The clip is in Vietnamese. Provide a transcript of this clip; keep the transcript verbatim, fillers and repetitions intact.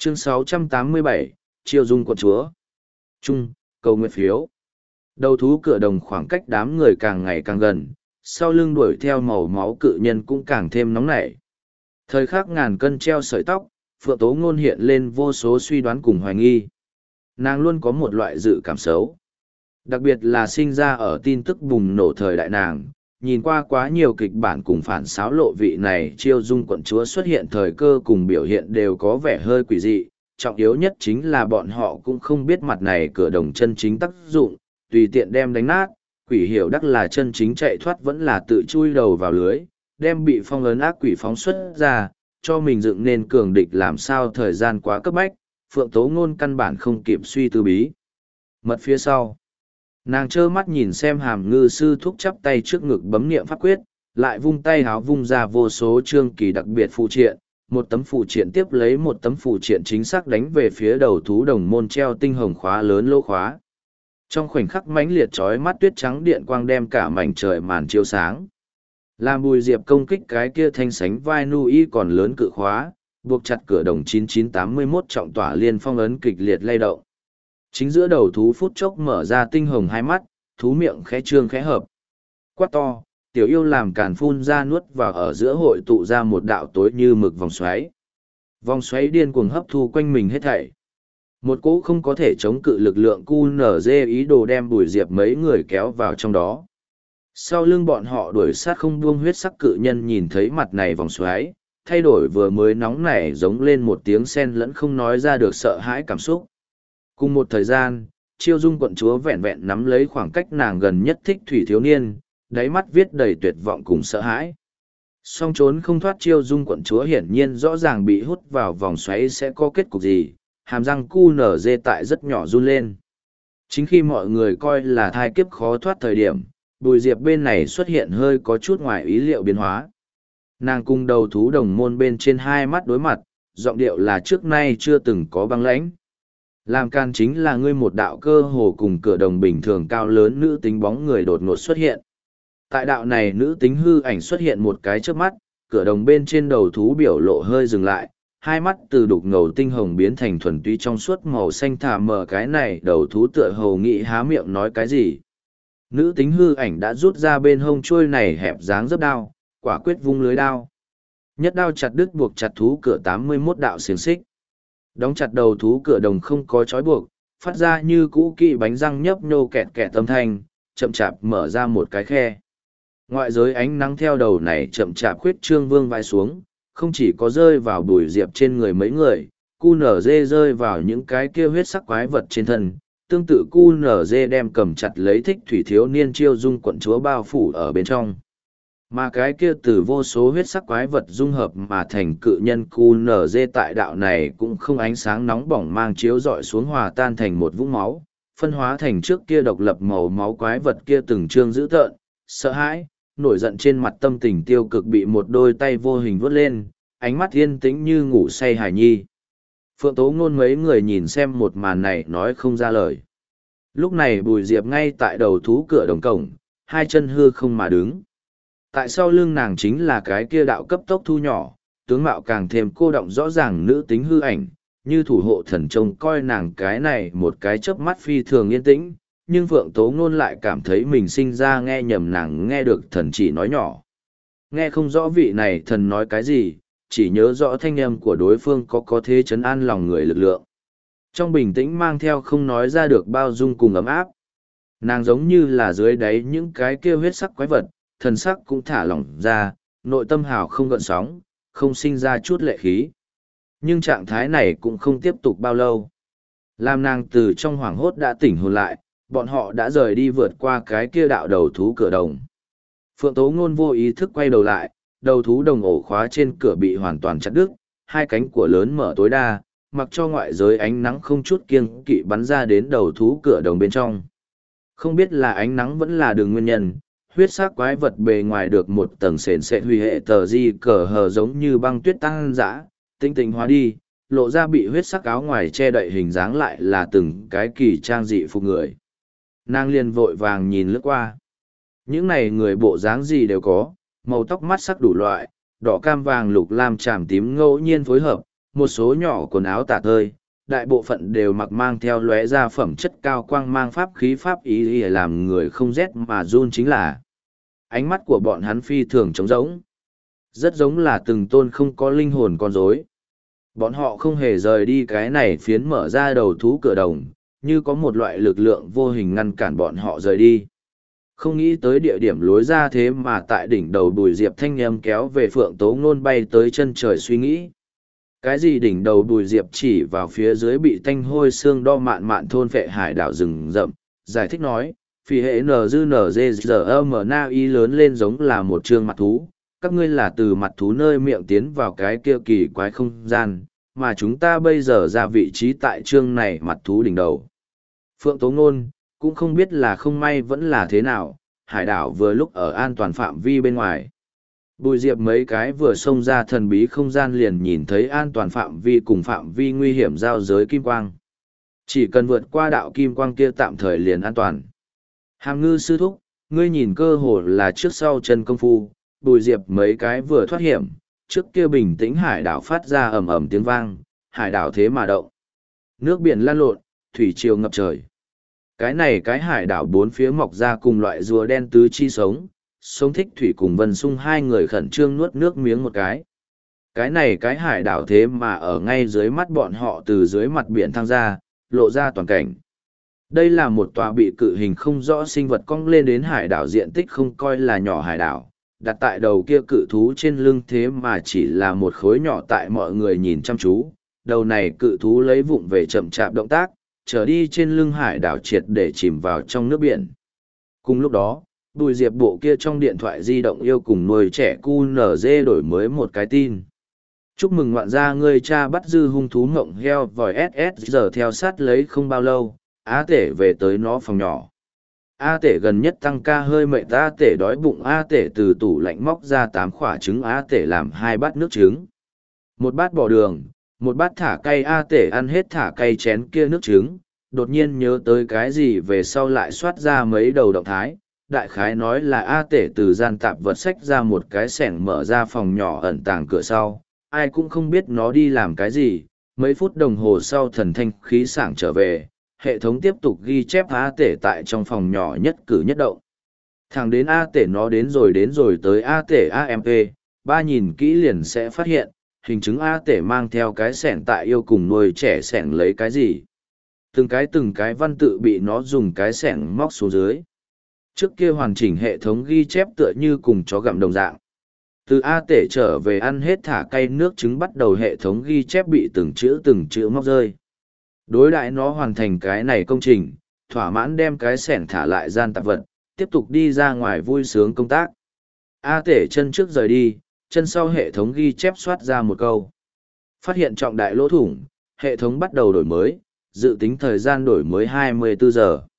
Chương sáu trăm tám mươi bảy, Chiêu dung quận chúa. Trung, cầu nguyện phiếu. Đầu thú cửa đồng khoảng cách đám người càng ngày càng gần, sau lưng đuổi theo màu máu cự nhân cũng càng thêm nóng nảy. Thời khắc ngàn cân treo sợi tóc, Phượng Tố Ngôn hiện lên vô số suy đoán cùng hoài nghi. Nàng luôn có một loại dự cảm xấu. Đặc biệt là sinh ra ở tin tức bùng nổ thời đại nàng, nhìn qua quá nhiều kịch bản cùng phản xáo lộ vị này Chiêu dung quận chúa xuất hiện thời cơ cùng biểu hiện đều có vẻ hơi quỷ dị. Trọng yếu nhất chính là bọn họ cũng không biết mặt này cửa đồng chân chính tác dụng, tùy tiện đem đánh nát, quỷ hiểu đắc là chân chính chạy thoát vẫn là tự chui đầu vào lưới, đem bị phong ấn ác quỷ phóng xuất ra, cho mình dựng nên cường địch làm sao thời gian quá cấp bách, Phượng Tố Ngôn căn bản không kịp suy tư bí. Mật phía sau, nàng trơ mắt nhìn xem Hàm Ngư sư thúc chắp tay trước ngực bấm niệm pháp quyết, lại vung tay háo vung ra vô số chương kỳ đặc biệt phụ triện, một tấm phụ triện tiếp lấy một tấm phụ triện chính xác đánh về phía đầu thú đồng môn treo tinh hồng khóa lớn lỗ khóa. Trong khoảnh khắc mãnh liệt chói mắt tuyết trắng điện quang đem cả mảnh trời màn chiếu sáng. Làm Bùi Diệp công kích cái kia thanh sánh vai nu y còn lớn cự khóa, buộc chặt cửa đồng chín chín tám mốt trọng tỏa liên phong ấn kịch liệt lay động. Chính giữa đầu thú phút chốc mở ra tinh hồng hai mắt, thú miệng khẽ trương khẽ hợp. Quát to, tiểu yêu làm càn phun ra nuốt vào ở giữa hội tụ ra một đạo tối như mực vòng xoáy. Vòng xoáy điên cuồng hấp thu quanh mình hết thảy. Một cỗ không có thể chống cự lực lượng cu nở dê ý đồ đem Bùi Diệp mấy người kéo vào trong đó. Sau lưng bọn họ đuổi sát không buông huyết sắc cự nhân nhìn thấy mặt này vòng xoáy, thay đổi vừa mới nóng nảy giống lên một tiếng sen lẫn không nói ra được sợ hãi cảm xúc. Cùng một thời gian, Chiêu dung quận chúa vẹn vẹn nắm lấy khoảng cách nàng gần nhất thích thủy thiếu niên, đáy mắt viết đầy tuyệt vọng cùng sợ hãi. Song trốn không thoát Chiêu dung quận chúa hiển nhiên rõ ràng bị hút vào vòng xoáy sẽ có kết cục gì, hàm răng cu nở dê tại rất nhỏ run lên. Chính khi mọi người coi là thai kiếp khó thoát thời điểm, Bùi Diệp bên này xuất hiện hơi có chút ngoài ý liệu biến hóa. Nàng cung đầu thú đồng môn bên trên hai mắt đối mặt, giọng điệu là trước nay chưa từng có băng lãnh. Làm can chính là ngươi một đạo cơ hồ cùng cửa đồng bình thường cao lớn nữ tính bóng người đột ngột xuất hiện. Tại đạo này nữ tính hư ảnh xuất hiện một cái trước mắt, cửa đồng bên trên đầu thú biểu lộ hơi dừng lại, hai mắt từ đục ngầu tinh hồng biến thành thuần túy trong suốt màu xanh thả mờ cái này đầu thú tựa hồ nghĩ há miệng nói cái gì. Nữ tính hư ảnh đã rút ra bên hông trôi này hẹp dáng dấp đao, quả quyết vung lưới đao. Nhất đao chặt đứt buộc chặt thú cửa tám mươi mốt đạo xiềng xích. Đóng chặt đầu thú cửa đồng không có trói buộc, phát ra như cũ kỵ bánh răng nhấp nhô kẹt kẹt âm thanh, chậm chạp mở ra một cái khe. Ngoại giới ánh nắng theo đầu này chậm chạp khuyết trương vương vai xuống, không chỉ có rơi vào Bùi Diệp trên người mấy người, cu nở dê rơi vào những cái kia huyết sắc quái vật trên thân. Tương tự cu nở dê đem cầm chặt lấy thích thủy thiếu niên Chiêu dung quận chúa bao phủ ở bên trong. Mà cái kia từ vô số huyết sắc quái vật dung hợp mà thành cự nhân cu nở dê tại đạo này cũng không ánh sáng nóng bỏng mang chiếu dọi xuống hòa tan thành một vũng máu, phân hóa thành trước kia độc lập màu máu quái vật kia từng trương dữ tợn, sợ hãi, nổi giận trên mặt tâm tình tiêu cực bị một đôi tay vô hình vuốt lên, ánh mắt yên tĩnh như ngủ say hài nhi. Phượng Tố Ngôn mấy người nhìn xem một màn này nói không ra lời. Lúc này Bùi Diệp ngay tại đầu thú cửa đồng cổng, hai chân hư không mà đứng. Tại sau lưng nàng chính là cái kia đạo cấp tốc thu nhỏ, tướng mạo càng thêm cô động rõ ràng nữ tính hư ảnh, như thủ hộ thần trông coi nàng cái này một cái chớp mắt phi thường yên tĩnh, nhưng Phượng Tố Ngôn lại cảm thấy mình sinh ra nghe nhầm nàng nghe được thần chỉ nói nhỏ. Nghe không rõ vị này thần nói cái gì, chỉ nhớ rõ thanh âm của đối phương có có thế trấn an lòng người lực lượng. Trong bình tĩnh mang theo không nói ra được bao dung cùng ấm áp. Nàng giống như là dưới đáy những cái kia huyết sắc quái vật, thần sắc cũng thả lỏng ra, nội tâm hào không gợn sóng, không sinh ra chút lệ khí. Nhưng trạng thái này cũng không tiếp tục bao lâu. Làm nàng từ trong hoảng hốt đã tỉnh hồn lại, bọn họ đã rời đi vượt qua cái kia đạo đầu thú cửa đồng. Phượng Tố Ngôn vô ý thức quay đầu lại, đầu thú đồng ổ khóa trên cửa bị hoàn toàn chặt đứt, hai cánh của lớn mở tối đa, mặc cho ngoại giới ánh nắng không chút kiêng kỵ bắn ra đến đầu thú cửa đồng bên trong. Không biết là ánh nắng vẫn là đường nguyên nhân, huyết sắc quái vật bề ngoài được một tầng sền sệt huy hệ tờ di cờ hờ giống như băng tuyết tăng dã, tinh tình hóa đi, lộ ra bị huyết sắc áo ngoài che đậy hình dáng lại là từng cái kỳ trang dị phục người. Nàng liền vội vàng nhìn lướt qua. Những này người bộ dáng gì đều có, màu tóc mắt sắc đủ loại, đỏ cam vàng lục lam tràm tím ngẫu nhiên phối hợp, một số nhỏ quần áo tả tơi, đại bộ phận đều mặc mang theo lóe ra phẩm chất cao quang mang pháp khí pháp ý ý làm người không rét mà run chính là. Ánh mắt của bọn hắn phi thường trống rỗng. Rất giống là từng tôn không có linh hồn con rối. Bọn họ không hề rời đi cái này phiến mở ra đầu thú cửa đồng, như có một loại lực lượng vô hình ngăn cản bọn họ rời đi. Không nghĩ tới địa điểm lối ra thế mà tại đỉnh đầu Bùi Diệp thanh âm kéo về Phượng Tố Ngôn bay tới chân trời suy nghĩ. Cái gì đỉnh đầu Bùi Diệp chỉ vào phía dưới bị tanh hôi xương đo mạn mạn thôn phệ hải đảo rừng rậm, giải thích nói, phỉ hệ nờ dư nờ dê giờ âm na y lớn lên giống là một trương mặt thú, các ngươi là từ mặt thú nơi miệng tiến vào cái kia kỳ quái không gian, mà chúng ta bây giờ ra vị trí tại trương này mặt thú đỉnh đầu. Phượng Tố Ngôn, cũng không biết là không may vẫn là thế nào, hải đảo vừa lúc ở an toàn phạm vi bên ngoài. Bùi Diệp mấy cái vừa xông ra thần bí không gian liền nhìn thấy an toàn phạm vi cùng phạm vi nguy hiểm giao giới kim quang. Chỉ cần vượt qua đạo kim quang kia tạm thời liền an toàn. Hàm Ngư sư thúc, ngươi nhìn cơ hồ là trước sau chân công phu, Bùi Diệp mấy cái vừa thoát hiểm, trước kia bình tĩnh hải đảo phát ra ầm ầm tiếng vang, hải đảo thế mà động. Nước biển lan lộn, thủy triều ngập trời. Cái này cái hải đảo bốn phía mọc ra cùng loại rùa đen tứ chi sống, sống thích thủy cùng Vân Sung hai người khẩn trương nuốt nước miếng một cái. Cái này cái hải đảo thế mà ở ngay dưới mắt bọn họ từ dưới mặt biển thăng ra, lộ ra toàn cảnh. Đây là một tòa bị cự hình không rõ sinh vật cong lên đến hải đảo diện tích không coi là nhỏ hải đảo, đặt tại đầu kia cự thú trên lưng thế mà chỉ là một khối nhỏ tại mọi người nhìn chăm chú. Đầu này cự thú lấy vụng về chậm chạp động tác, trở đi trên lưng hải đảo triệt để chìm vào trong nước biển. Cùng lúc đó, Bùi Diệp bộ kia trong điện thoại di động yêu cùng nuôi trẻ cu nở dê đổi mới một cái tin. Chúc mừng ngoạn gia ngươi cha bắt dư hung thú ngộng heo vòi ét ét giờ theo sát lấy không bao lâu, A Tể về tới nó phòng nhỏ. A Tể gần nhất tăng ca hơi mệt, A Tể đói bụng, A Tể từ tủ lạnh móc ra tám quả trứng, A Tể làm hai bát nước trứng. Một bát bỏ đường, một bát thả cay, A Tể ăn hết thả cay chén kia nước trứng, đột nhiên nhớ tới cái gì về sau lại soát ra mấy đầu động thái. Đại khái nói là A Tể từ gian tạp vật xách ra một cái xẻng mở ra phòng nhỏ ẩn tàng cửa sau, ai cũng không biết nó đi làm cái gì. Mấy phút đồng hồ sau thần thanh khí sảng trở về, hệ thống tiếp tục ghi chép A Tể tại trong phòng nhỏ nhất cử nhất động. Thẳng đến A Tể nó đến rồi đến rồi tới A Tể a em pê, ba nhìn kỹ liền sẽ phát hiện, hình chứng A Tể mang theo cái xẻng tại yêu cùng nuôi trẻ xẻng lấy cái gì. Từng cái từng cái văn tự bị nó dùng cái xẻng móc xuống dưới. Trước kia hoàn chỉnh hệ thống ghi chép tựa như cùng chó gặm đồng dạng. Từ A Tể trở về ăn hết thả cay nước trứng bắt đầu hệ thống ghi chép bị từng chữ từng chữ móc rơi. Đối đại nó hoàn thành cái này công trình, thỏa mãn đem cái xẻng thả lại gian tạp vật, tiếp tục đi ra ngoài vui sướng công tác. A Tể chân trước rời đi, chân sau hệ thống ghi chép soát ra một câu. Phát hiện trọng đại lỗ thủng, hệ thống bắt đầu đổi mới, dự tính thời gian đổi mới hai mươi bốn giờ.